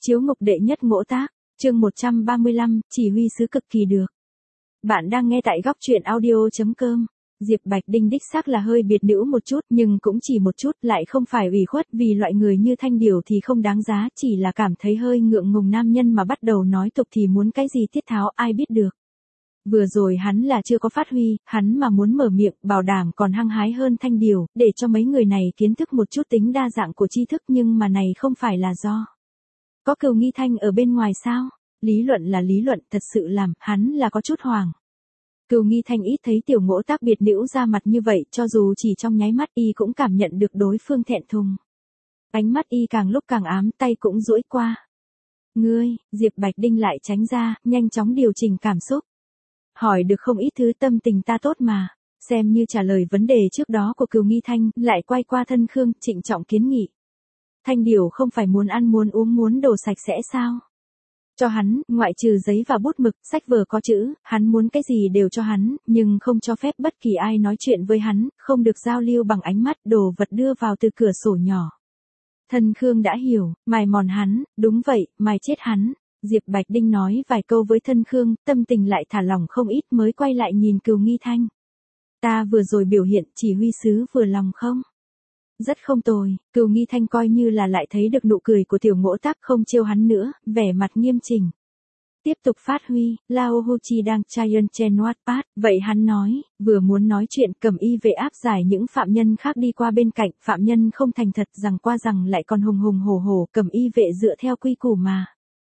Chiếu ngục đệ nhất ngỗ tác, chương 135, chỉ huy sứ cực kỳ được. Bạn đang nghe tại góc truyện audio.com. Diệp Bạch Đinh đích xác là hơi biệt nữ một chút, nhưng cũng chỉ một chút, lại không phải ủy khuất vì loại người như Thanh Điểu thì không đáng giá, chỉ là cảm thấy hơi ngượng ngùng nam nhân mà bắt đầu nói tục thì muốn cái gì tiết tháo ai biết được. Vừa rồi hắn là chưa có phát huy, hắn mà muốn mở miệng, bảo đảm còn hăng hái hơn Thanh Điểu, để cho mấy người này kiến thức một chút tính đa dạng của tri thức, nhưng mà này không phải là do có Cừu Nghi Thanh ở bên ngoài sao? Lý luận là lý luận, thật sự làm, hắn là có chút hoảng. Cừu Nghi Thanh ít thấy tiểu ngỗ tác biệt nữ ra mặt như vậy, cho dù chỉ trong nháy mắt y cũng cảm nhận được đối phương thẹn thùng. Ánh mắt y càng lúc càng ám, tay cũng duỗi qua. Ngươi, Diệp Bạch Đinh lại tránh ra, nhanh chóng điều chỉnh cảm xúc. Hỏi được không ít thứ, tâm tình ta tốt mà. Xem như trả lời vấn đề trước đó của Cừu Nghi Thanh, lại quay qua thân Khương, trịnh trọng kiến nghị. Thanh Điểu không phải muốn ăn muốn uống muốn đồ sạch sẽ sao? Cho hắn, ngoại trừ giấy và bút mực, sách vở có chữ, hắn muốn cái gì đều cho hắn, nhưng không cho phép bất kỳ ai nói chuyện với hắn, không được giao lưu bằng ánh mắt, đồ vật đưa vào từ cửa sổ nhỏ. Thân Khương đã hiểu, mài mòn hắn, đúng vậy, mài chết hắn. Diệp Bạch Đinh nói vài câu với thân Khương, tâm tình lại thả lỏng không ít mới quay lại nhìn Cừu Nghi Thanh. Ta vừa rồi biểu hiện chỉ huy sứ vừa lòng không? Rất không tồi, Cừu Nghi Thanh coi như là lại thấy được nụ cười của tiểu ngỗ tác, không trêu hắn nữa, vẻ mặt nghiêm chỉnh. Tiếp tục phát huy, Lao Hu Chi đang Chayon Chen Wattpad, vậy hắn nói, vừa muốn nói chuyện cầm y vệ áp giải những phạm nhân khác đi qua bên cạnh, phạm nhân không thành thật rằng qua rằng lại còn hùng hùng hổ hổ, cầm y vệ dựa theo quy củ mà.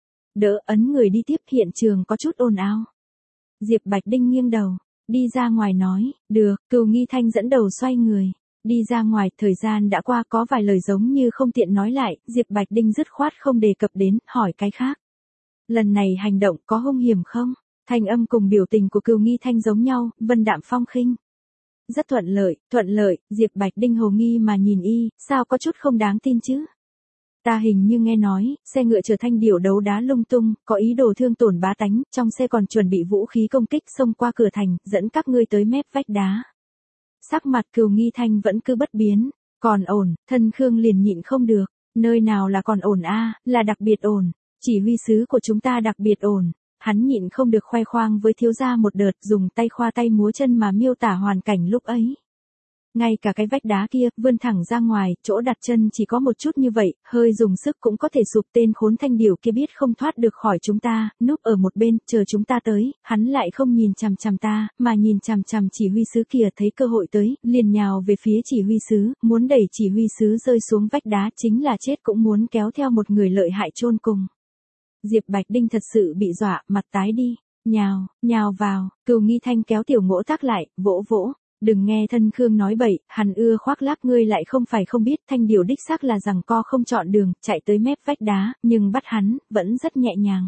Đỡ ấn người đi tiếp, hiện trường có chút ồn ào. Diệp Bạch Đinh nghiêng đầu, đi ra ngoài nói, được, Cừu Nghi Thanh dẫn đầu xoay người. Đi ra ngoài, thời gian đã qua, có vài lời giống như không tiện nói lại, Diệp Bạch Đinh dứt khoát không đề cập đến, hỏi cái khác. Lần này hành động có hung hiểm không? Thanh âm cùng biểu tình của Cừu Nghi Thanh giống nhau, vân đạm phong khinh. Rất thuận lợi, Diệp Bạch Đinh hồ nghi mà nhìn y, sao có chút không đáng tin chứ? Ta hình như nghe nói, xe ngựa chở Thanh Điểu đấu đá lung tung, có ý đồ thương tổn bá tánh, trong xe còn chuẩn bị vũ khí công kích, xông qua cửa thành, dẫn các ngươi tới mép vách đá. Sắc mặt Cừu Nghi Thanh vẫn cứ bất biến, còn ổn, thân Khương liền nhịn không được, nơi nào là còn ổn a, là đặc biệt ổn, chỉ huy sứ của chúng ta đặc biệt ổn. Hắn nhịn không được khoe khoang với thiếu gia một đợt, dùng tay khoa tay múa chân mà miêu tả hoàn cảnh lúc ấy. Ngay cả cái vách đá kia, vươn thẳng ra ngoài, chỗ đặt chân chỉ có một chút như vậy, hơi dùng sức cũng có thể sụp, tên khốn Thanh Điểu kia biết không thoát được khỏi chúng ta, núp ở một bên, chờ chúng ta tới, hắn lại không nhìn chằm chằm ta, mà nhìn chằm chằm chỉ huy sứ kia, thấy cơ hội tới, liền nhào về phía chỉ huy sứ, muốn đẩy chỉ huy sứ rơi xuống vách đá, chính là chết cũng muốn kéo theo một người lợi hại chôn cùng. Diệp Bạch Đinh thật sự bị dọa, mặt tái đi, nhào vào, Cừu Nghi Thanh kéo tiểu ngỗ tác lại, vỗ. Đừng nghe thân Khương nói bậy, hắn ưa khoác lác, ngươi lại không phải không biết, Thanh Điểu đích xác là giằng co không chọn đường, chạy tới mép vách đá, nhưng bắt hắn, vẫn rất nhẹ nhàng.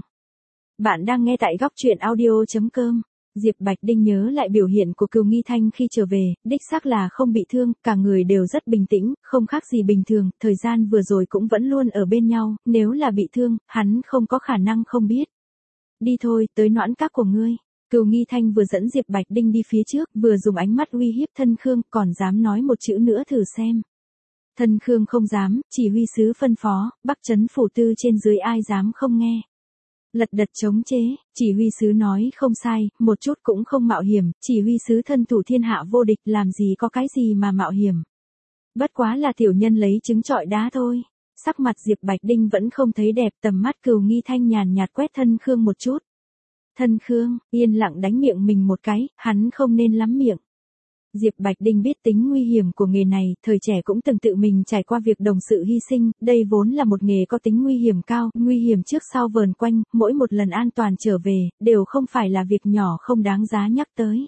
Bạn đang nghe tại góc truyện audio.com. Diệp Bạch Đinh nhớ lại biểu hiện của Cừu Nghi Thanh khi trở về, đích xác là không bị thương, cả người đều rất bình tĩnh, không khác gì bình thường, thời gian vừa rồi cũng vẫn luôn ở bên nhau, nếu là bị thương, hắn không có khả năng không biết. Đi thôi, tới noãn các của ngươi. Cừu Nghi Thanh vừa dẫn Diệp Bạch Đinh đi phía trước, vừa dùng ánh mắt uy hiếp thân Khương, còn dám nói một chữ nữa thử xem. Thân Khương không dám, chỉ huy sứ phân phó, Bắc trấn phủ tư trên dưới ai dám không nghe. Lật đật chống chế, chỉ huy sứ nói không sai, một chút cũng không mạo hiểm, chỉ huy sứ thân thủ thiên hạ vô địch, làm gì có cái gì mà mạo hiểm. Bất quá là tiểu nhân lấy trứng trọi đá thôi. Sắc mặt Diệp Bạch Đinh vẫn không thấy đẹp, tầm mắt Cừu Nghi Thanh nhàn nhạt quét thân Khương một chút. Thân Khương, yên lặng đánh miệng mình một cái, hắn không nên lắm miệng. Diệp Bạch Đinh biết tính nguy hiểm của nghề này, thời trẻ cũng từng tự mình trải qua việc đồng sự hy sinh, đây vốn là một nghề có tính nguy hiểm cao, nguy hiểm trước sau vờn quanh, mỗi một lần an toàn trở về, đều không phải là việc nhỏ không đáng giá nhắc tới.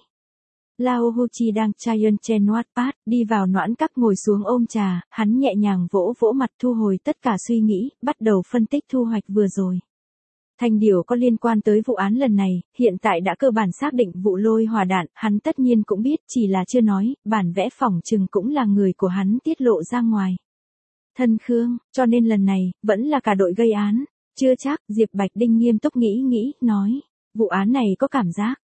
Lao Hu Chi đang Chayon Chen Wattpad, đi vào noãn các ngồi xuống ôm trà, hắn nhẹ nhàng vỗ mặt thu hồi tất cả suy nghĩ, bắt đầu phân tích thu hoạch vừa rồi. Thanh Điểu có liên quan tới vụ án lần này, hiện tại đã cơ bản xác định vụ lôi hỏa đạn, hắn tất nhiên cũng biết, chỉ là chưa nói, bản vẽ phỏng chừng cũng là người của hắn tiết lộ ra ngoài. Thân Khương, cho nên lần này, vẫn là cả đội gây án, chưa chắc, Diệp Bạch Đinh nghiêm túc nghĩ, nói, vụ án này có cảm giác,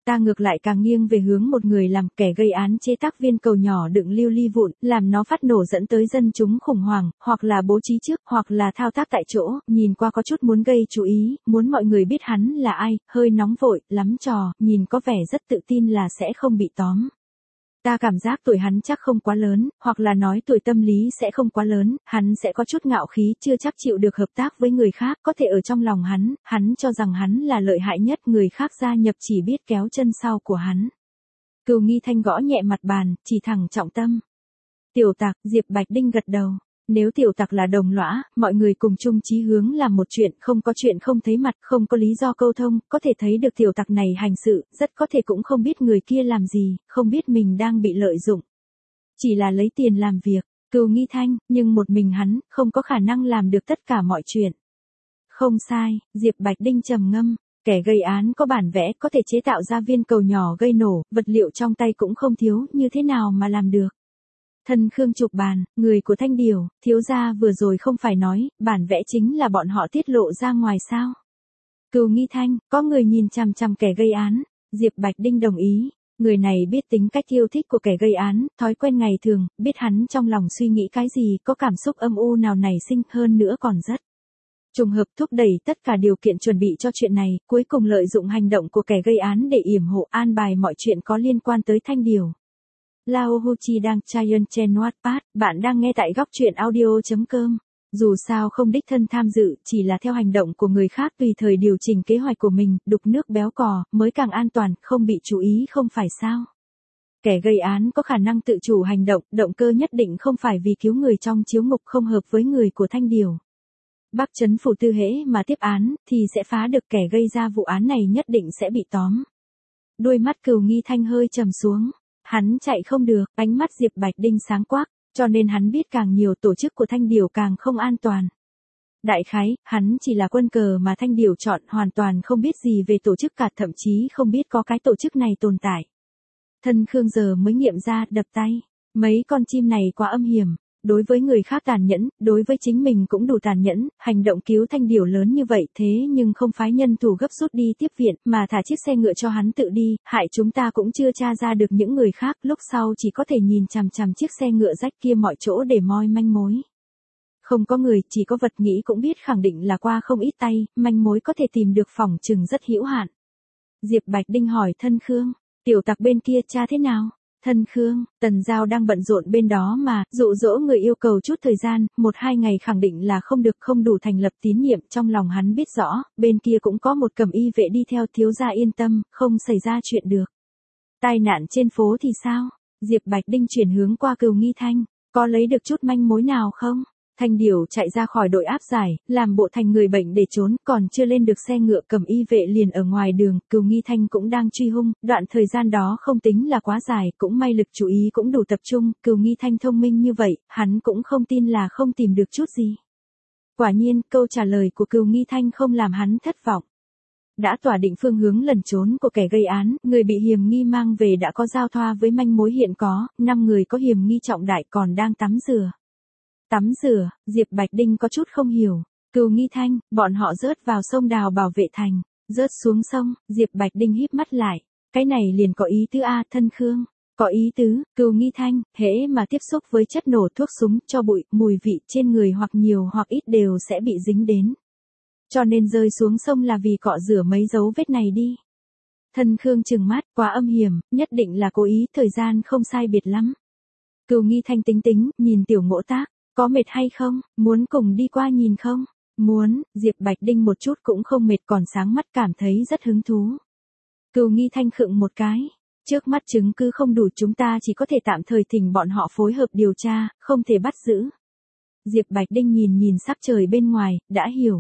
Ta ngược lại càng nghiêng về hướng một người làm kẻ gây án chế tác viên cầu nhỏ đựng lưu ly vụn, làm nó phát nổ dẫn tới dân chúng khủng hoảng, hoặc là bố trí trước, hoặc là thao tác tại chỗ, nhìn qua có chút muốn gây chú ý, muốn mọi người biết hắn là ai, hơi nóng vội, lắm trò, nhìn có vẻ rất tự tin là sẽ không bị tóm. Ta cảm giác tuổi hắn chắc không quá lớn, hoặc là nói tuổi tâm lý sẽ không quá lớn, hắn sẽ có chút ngạo khí, chưa chắc chịu được hợp tác với người khác, có thể ở trong lòng hắn cho rằng hắn là lợi hại nhất, người khác gia nhập chỉ biết kéo chân sau của hắn. Cừu Nghi Thanh gõ nhẹ mặt bàn, chỉ thẳng trọng tâm. Tiểu Tặc, Diệp Bạch Đinh gật đầu. Nếu Tiểu Tặc là đồng lõa, mọi người cùng chung chí hướng làm một chuyện, không có chuyện không thấy mặt, không có lý do câu thông, có thể thấy được Tiểu Tặc này hành sự, rất có thể cũng không biết người kia làm gì, không biết mình đang bị lợi dụng. Chỉ là lấy tiền làm việc, Cừu Nghi Thanh, nhưng một mình hắn, không có khả năng làm được tất cả mọi chuyện. Không sai, Diệp Bạch Đinh trầm ngâm. Kẻ gây án có bản vẽ, có thể chế tạo ra viên cầu nhỏ gây nổ, vật liệu trong tay cũng không thiếu, như thế nào mà làm được. Thân Khương chụp bàn, người của Thanh Điểu, thiếu gia vừa rồi không phải nói, bản vẽ chính là bọn họ tiết lộ ra ngoài sao. Cừu Nghi Thanh, có người nhìn chằm chằm kẻ gây án, Diệp Bạch Đinh đồng ý. Người này biết tính cách yêu thích của kẻ gây án, thói quen ngày thường, biết hắn trong lòng suy nghĩ cái gì, có cảm xúc âm u nào nảy sinh, hơn nữa còn rất trùng hợp thúc đẩy tất cả điều kiện chuẩn bị cho chuyện này, cuối cùng lợi dụng hành động của kẻ gây án để yểm hộ an bài mọi chuyện có liên quan tới Thanh Điểu. Lao Hu Chi đang Chayon Chen Wattpad, bạn đang nghe tại góc truyện audio.com. Dù sao không đích thân tham dự, chỉ là theo hành động của người khác tùy thời điều chỉnh kế hoạch của mình, đục nước béo cò, mới càng an toàn, không bị chú ý không phải sao. Kẻ gây án có khả năng tự chủ hành động, động cơ nhất định không phải vì cứu người trong chiếu ngục không hợp với người của Thanh Điểu. Bắc Trấn Phủ Tư hễ mà tiếp án, thì sẽ phá được, kẻ gây ra vụ án này nhất định sẽ bị tóm. Đuôi mắt Cừu Nghi Thanh hơi trầm xuống. Hắn chạy không được, ánh mắt Diệp Bạch Đinh sáng quắc, cho nên hắn biết càng nhiều tổ chức của Thanh Điểu càng không an toàn. Đại khái, hắn chỉ là quân cờ mà Thanh Điểu chọn, hoàn toàn không biết gì về tổ chức cả, thậm chí không biết có cái tổ chức này tồn tại. Thân Khương giờ mới nghiệm ra, đập tay. Mấy con chim này quá âm hiểm. Đối với người khác tàn nhẫn, đối với chính mình cũng đủ tàn nhẫn, hành động cứu Thanh Điểu lớn như vậy thế nhưng không phái nhân thủ gấp rút đi tiếp viện, mà thả chiếc xe ngựa cho hắn tự đi, hại chúng ta cũng chưa tra ra được những người khác, lúc sau chỉ có thể nhìn chằm chằm chiếc xe ngựa rách kia mọi chỗ để moi manh mối. Không có người, chỉ có vật nghĩ cũng biết khẳng định là qua không ít tay, manh mối có thể tìm được phỏng chừng rất hữu hạn. Diệp Bạch Đinh hỏi Thân Khương, Tiểu Tặc bên kia tra thế nào? Thân Khương, Tần Giao đang bận rộn bên đó mà, dụ dỗ người yêu cầu chút thời gian, 1-2 ngày khẳng định là không được, không đủ thành lập tín nhiệm, trong lòng hắn biết rõ, bên kia cũng có một cầm y vệ đi theo, thiếu gia yên tâm, không xảy ra chuyện được. Tai nạn trên phố thì sao? Diệp Bạch Đinh chuyển hướng qua Cừu Nghi Thanh, có lấy được chút manh mối nào không? Thanh Điểu chạy ra khỏi đội áp giải, làm bộ thành người bệnh để trốn, còn chưa lên được xe ngựa, cầm y vệ liền ở ngoài đường, Cừu Nghi Thanh cũng đang truy hung, đoạn thời gian đó không tính là quá dài, cũng may lực chú ý cũng đủ tập trung, Cừu Nghi Thanh thông minh như vậy, hắn cũng không tin là không tìm được chút gì. Quả nhiên, câu trả lời của Cừu Nghi Thanh không làm hắn thất vọng. Đã tỏa định phương hướng lẩn trốn của kẻ gây án, người bị hiểm nghi mang về đã có giao thoa với manh mối hiện có, 5 người có hiểm nghi trọng đại còn đang tắm rửa. Tắm rửa, Diệp Bạch Đinh có chút không hiểu. Cừu Nghi Thanh, bọn họ rớt vào sông Đào bảo vệ thành. Rớt xuống sông, Diệp Bạch Đinh híp mắt lại. Cái này liền có ý tứ a, Thân Khương. Có ý tứ, Cừu Nghi Thanh, hễ mà tiếp xúc với chất nổ, thuốc súng, cho bụi, mùi vị trên người hoặc nhiều hoặc ít đều sẽ bị dính đến. Cho nên rơi xuống sông là vì cọ rửa mấy dấu vết này đi. Thân Khương trừng mắt, quá âm hiểm, nhất định là cố ý, thời gian không sai biệt lắm. Cừu Nghi Thanh tính tính, nhìn Tiểu Ngỗ Tác. Có mệt hay không, muốn cùng đi qua nhìn không? Muốn, Diệp Bạch Đinh một chút cũng không mệt, còn sáng mắt cảm thấy rất hứng thú. Cừu Nghi Thanh khựng một cái. Trước mắt chứng cứ không đủ, chúng ta chỉ có thể tạm thời thỉnh bọn họ phối hợp điều tra, không thể bắt giữ. Diệp Bạch Đinh nhìn sắc trời bên ngoài, đã hiểu.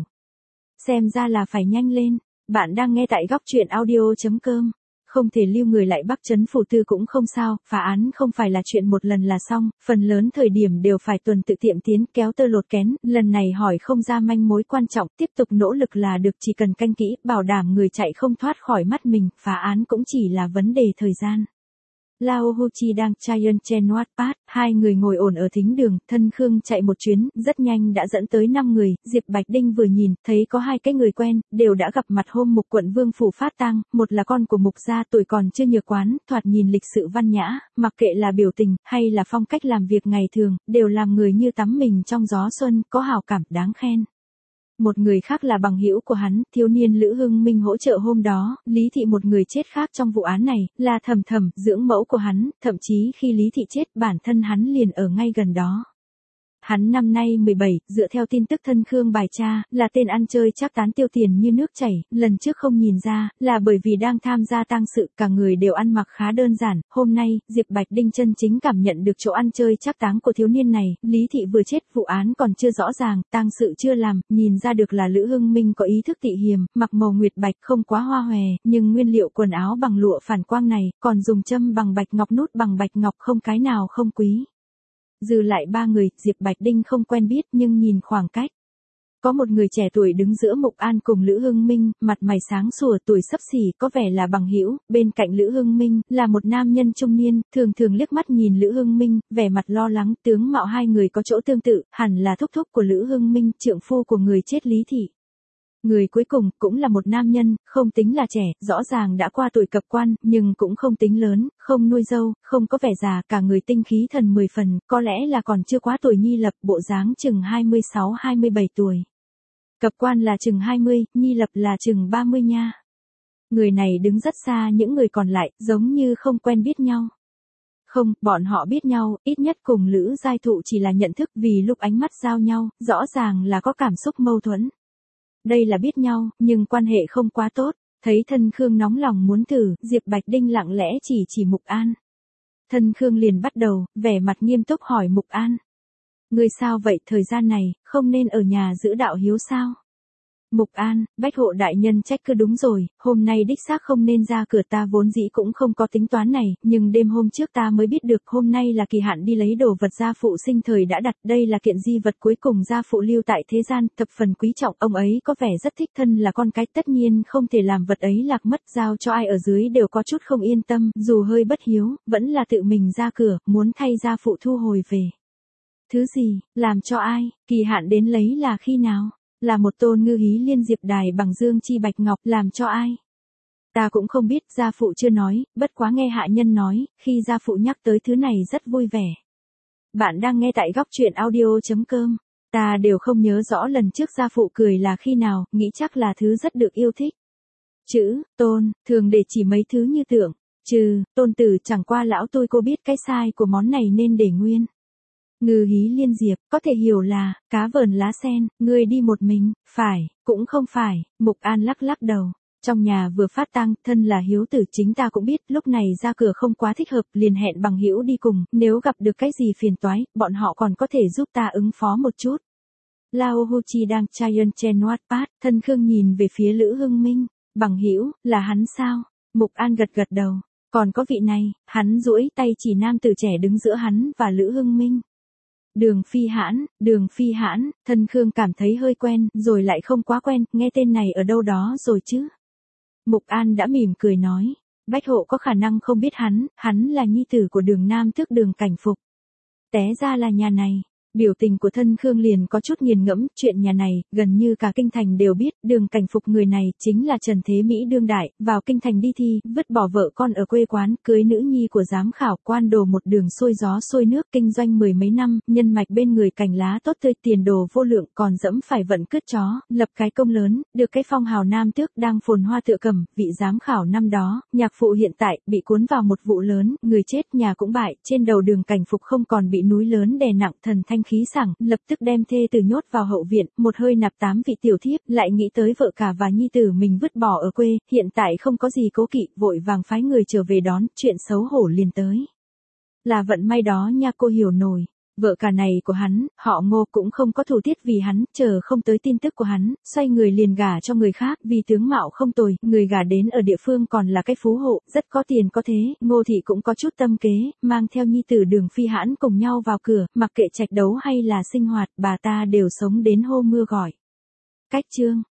Xem ra là phải nhanh lên. Bạn đang nghe tại góc truyện audio.com. Không thể lưu người lại Bắc Trấn Phủ Tư cũng không sao, phá án không phải là chuyện một lần là xong, phần lớn thời điểm đều phải tuần tự tiệm tiến, kéo tơ lột kén, lần này hỏi không ra manh mối quan trọng, tiếp tục nỗ lực là được, chỉ cần canh kỹ, bảo đảm người chạy không thoát khỏi mắt mình, phá án cũng chỉ là vấn đề thời gian. Lao Hu Chi đang Giant trên Wattpad, hai người ngồi ổn ở thính đường, Thân Khương chạy một chuyến, rất nhanh đã dẫn tới 5 người, Diệp Bạch Đinh vừa nhìn, thấy có 2 cái người quen, đều đã gặp mặt hôm Mục quận Vương phủ phát tang, một là con của Mục gia tuổi còn chưa nhược quán, thoạt nhìn lịch sự văn nhã, mặc kệ là biểu tình, hay là phong cách làm việc ngày thường, đều làm người như tắm mình trong gió xuân, có hào cảm đáng khen. Một người khác là bằng hữu của hắn, thiếu niên Lữ Hưng Minh hỗ trợ hôm đó, Lý Thị một người chết khác trong vụ án này, là Thầm Thầm, dưỡng mẫu của hắn, thậm chí khi Lý Thị chết bản thân hắn liền ở ngay gần đó. Hắn năm nay 17, dựa theo tin tức Thân Khương bài tra, là tên ăn chơi trác tán tiêu tiền như nước chảy, lần trước không nhìn ra, là bởi vì đang tham gia tang sự, cả người đều ăn mặc khá đơn giản, hôm nay, Diệp Bạch Đinh chân chính cảm nhận được chỗ ăn chơi trác táng của thiếu niên này, Lý Thị vừa chết, vụ án còn chưa rõ ràng, tang sự chưa làm, nhìn ra được là Lữ Hưng Minh có ý thức tị hiềm, mặc màu nguyệt bạch không quá hoa hòe, nhưng nguyên liệu quần áo bằng lụa phản quang này, còn dùng châm bằng bạch ngọc nút bằng bạch ngọc không cái nào không quý. Dư lại 3 người, Diệp Bạch Đinh không quen biết nhưng nhìn khoảng cách. Có một người trẻ tuổi đứng giữa Mục An cùng Lữ Hưng Minh, mặt mày sáng sủa tuổi xấp xỉ có vẻ là bằng hữu, bên cạnh Lữ Hưng Minh là một nam nhân trung niên, thường thường liếc mắt nhìn Lữ Hưng Minh, vẻ mặt lo lắng, tướng mạo hai người có chỗ tương tự, hẳn là thúc thúc của Lữ Hưng Minh, trượng phu của người chết Lý Thị. Người cuối cùng cũng là một nam nhân, không tính là trẻ, rõ ràng đã qua tuổi cập quan, nhưng cũng không tính lớn, không nuôi dâu, không có vẻ già, cả người tinh khí thần 10 phần, có lẽ là còn chưa quá tuổi nhi lập, bộ dáng chừng 26-27 tuổi. Cập quan là chừng 20, nhi lập là chừng 30 nha. Người này đứng rất xa những người còn lại, giống như không quen biết nhau. Không, bọn họ biết nhau, ít nhất cùng Lữ Giai Thụ chỉ là nhận thức vì lúc ánh mắt giao nhau, rõ ràng là có cảm xúc mâu thuẫn. Đây là biết nhau, nhưng quan hệ không quá tốt, thấy Thân Khương nóng lòng muốn thử, Diệp Bạch Đinh lặng lẽ chỉ Mục An. Thân Khương liền bắt đầu, vẻ mặt nghiêm túc hỏi Mục An. Ngươi sao vậy, thời gian này, không nên ở nhà giữ đạo hiếu sao? Mục An, Bách hộ đại nhân trách cứ đúng rồi, hôm nay đích xác không nên ra cửa, ta vốn dĩ cũng không có tính toán này, nhưng đêm hôm trước ta mới biết được hôm nay là kỳ hạn đi lấy đồ vật gia phụ sinh thời đã đặt, đây là kiện di vật cuối cùng gia phụ lưu tại thế gian, thập phần quý trọng, ông ấy có vẻ rất thích, thân là con cái tất nhiên không thể làm vật ấy lạc mất, giao cho ai ở dưới đều có chút không yên tâm, dù hơi bất hiếu, vẫn là tự mình ra cửa, muốn thay gia phụ thu hồi về. Thứ gì, làm cho ai, kỳ hạn đến lấy là khi nào? Là một tôn ngư hí liên diệp đài bằng dương chi bạch ngọc, làm cho ai? Ta cũng không biết, gia phụ chưa nói, bất quá nghe hạ nhân nói, khi gia phụ nhắc tới thứ này rất vui vẻ. Bạn đang nghe tại góc truyện audio.com. Ta đều không nhớ rõ lần trước gia phụ cười là khi nào, nghĩ chắc là thứ rất được yêu thích. Chữ, tôn, thường để chỉ mấy thứ như tượng, tôn tử chẳng qua lão tôi cô biết cái sai của món này nên để nguyên. Ngư hí liên diệp, có thể hiểu là, cá vờn lá sen, ngươi đi một mình, phải, cũng không phải, Mục An lắc lắc đầu. Trong nhà vừa phát tang, thân là hiếu tử chính ta cũng biết, lúc này ra cửa không quá thích hợp, liền hẹn bằng hữu đi cùng, nếu gặp được cái gì phiền toái, bọn họ còn có thể giúp ta ứng phó một chút. Lao Hu Chi đang Giant trên Wattpad, Thân Khương nhìn về phía Lữ Hưng Minh, bằng hữu, là hắn sao? Mục An gật gật đầu, còn có vị này, hắn duỗi tay chỉ nam tử trẻ đứng giữa hắn và Lữ Hưng Minh. Đường Phi Hãn, Thân Khương cảm thấy hơi quen, rồi lại không quá quen, nghe tên này ở đâu đó rồi chứ. Mục An đã mỉm cười nói, Bách hộ có khả năng không biết hắn là nhi tử của Đường Nam Tước Đường Cảnh Phục. Té ra là nhà này. Biểu tình của Thân Khương liền có chút nghiền ngẫm, chuyện nhà này, gần như cả kinh thành đều biết, Đường Cảnh Phục người này chính là Trần Thế Mỹ đương đại, vào kinh thành đi thi, vứt bỏ vợ con ở quê quán, cưới nữ nhi của giám khảo, quan đồ một đường xuôi gió xuôi nước, kinh doanh 10 mấy năm, nhân mạch bên người cành lá tốt tươi, tiền đồ vô lượng, còn dẫm phải vận cướp chó, lập cái công lớn, được cái phong hào nam tước đang phồn hoa tựa cầm, vị giám khảo năm đó, nhạc phụ hiện tại, bị cuốn vào một vụ lớn, người chết nhà cũng bại, trên đầu Đường Cảnh Phục không còn bị núi lớn đè nặng, thần thanh khí sảng, lập tức đem thê tử nhốt vào hậu viện, một hơi nạp 8 vị tiểu thiếp, lại nghĩ tới vợ cả và nhi tử mình vứt bỏ ở quê, hiện tại không có gì cố kỵ, vội vàng phái người trở về đón, chuyện xấu hổ liền tới. Là vận may đó nha, cô hiểu nổi. Vợ cả này của hắn, họ Ngô cũng không có thủ tiết vì hắn, chờ không tới tin tức của hắn, xoay người liền gả cho người khác, vì tướng mạo không tồi, người gả đến ở địa phương còn là cái phú hộ, rất có tiền có thế, Ngô thị cũng có chút tâm kế, mang theo nhi tử Đường Phi Hãn cùng nhau vào cửa, mặc kệ trạch đấu hay là sinh hoạt, bà ta đều sống đến hô mưa gọi. Cách chương